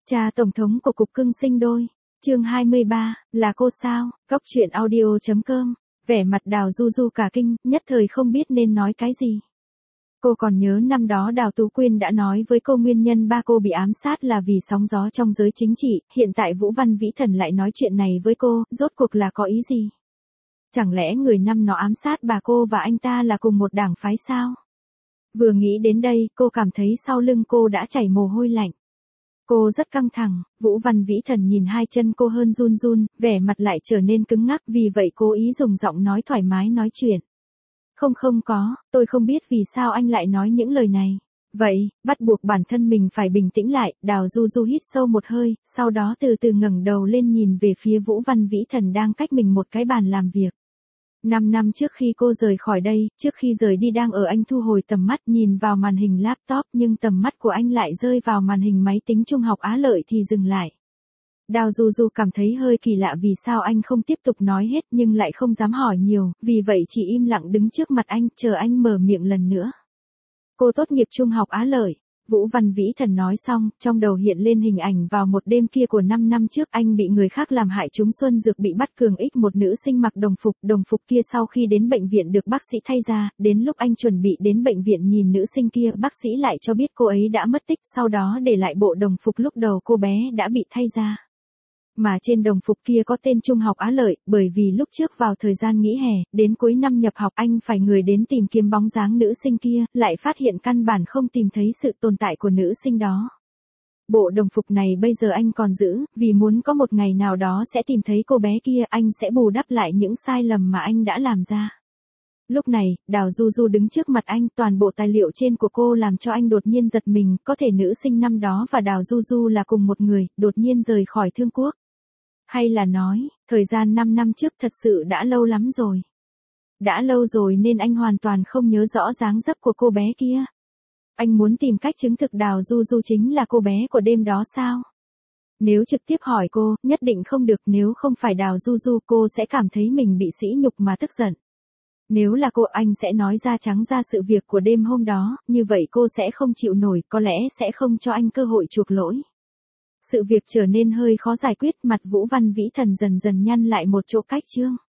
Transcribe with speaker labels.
Speaker 1: Cha Tổng thống của Cục Cưng Sinh Đôi. Chương 23, là cô sao? Cóc truyện audio.com. Vẻ mặt Đào Du Du cả kinh, nhất thời không biết nên nói cái gì. Cô còn nhớ năm đó Đào Tú Quyên đã nói với cô nguyên nhân ba cô bị ám sát là vì sóng gió trong giới chính trị, hiện tại Vũ Văn Vĩ Thần lại nói chuyện này với cô, rốt cuộc là có ý gì? Chẳng lẽ người năm nó ám sát bà cô và anh ta là cùng một đảng phái sao? Vừa nghĩ đến đây, cô cảm thấy sau lưng cô đã chảy mồ hôi lạnh. Cô rất căng thẳng, Vũ Văn Vĩ Thần nhìn hai chân cô hơn run run, vẻ mặt lại trở nên cứng ngắc, vì vậy cố ý dùng giọng nói thoải mái nói chuyện. Không có, tôi không biết vì sao anh lại nói những lời này. Vậy, bắt buộc bản thân mình phải bình tĩnh lại, Đào Du Du hít sâu một hơi, sau đó từ từ ngẩng đầu lên nhìn về phía Vũ Văn Vĩ Thần đang cách mình một cái bàn làm việc. 5 năm trước khi cô rời khỏi đây, trước khi rời đi đang ở anh thu hồi tầm mắt nhìn vào màn hình laptop nhưng tầm mắt của anh lại rơi vào màn hình máy tính Trung học Á Lợi thì dừng lại. Đào Du Du cảm thấy hơi kỳ lạ vì sao anh không tiếp tục nói hết nhưng lại không dám hỏi nhiều, vì vậy chỉ im lặng đứng trước mặt anh, chờ anh mở miệng lần nữa. Cô tốt nghiệp Trung học Á Lợi. Vũ Văn Vĩ Thần nói xong, trong đầu hiện lên hình ảnh vào một đêm kia của 5 năm trước anh bị người khác làm hại trúng xuân dược bị bắt cường ích một nữ sinh mặc đồng phục kia sau khi đến bệnh viện được bác sĩ thay ra, đến lúc anh chuẩn bị đến bệnh viện nhìn nữ sinh kia bác sĩ lại cho biết cô ấy đã mất tích sau đó để lại bộ đồng phục lúc đầu cô bé đã bị thay ra. Mà trên đồng phục kia có tên Trung học Á Lợi, bởi vì lúc trước vào thời gian nghỉ hè, đến cuối năm nhập học anh phải người đến tìm kiếm bóng dáng nữ sinh kia, lại phát hiện căn bản không tìm thấy sự tồn tại của nữ sinh đó. Bộ đồng phục này bây giờ anh còn giữ, vì muốn có một ngày nào đó sẽ tìm thấy cô bé kia, anh sẽ bù đắp lại những sai lầm mà anh đã làm ra. Lúc này, Đào Du Du đứng trước mặt anh, toàn bộ tài liệu trên của cô làm cho anh đột nhiên giật mình, có thể nữ sinh năm đó và Đào Du Du là cùng một người, đột nhiên rời khỏi Thương Quốc. Hay là nói, thời gian 5 năm trước thật sự đã lâu lắm rồi. Đã lâu rồi nên anh hoàn toàn không nhớ rõ dáng dấp của cô bé kia. Anh muốn tìm cách chứng thực Đào Du Du chính là cô bé của đêm đó sao? Nếu trực tiếp hỏi cô, nhất định không được, nếu không phải Đào Du Du cô sẽ cảm thấy mình bị sỉ nhục mà tức giận. Nếu là cô anh sẽ nói ra trắng ra sự việc của đêm hôm đó, như vậy cô sẽ không chịu nổi, có lẽ sẽ không cho anh cơ hội chuộc lỗi. Sự việc trở nên hơi khó giải quyết, mặt Vũ Văn Vĩ Thần dần dần nhăn lại một chỗ cách chương.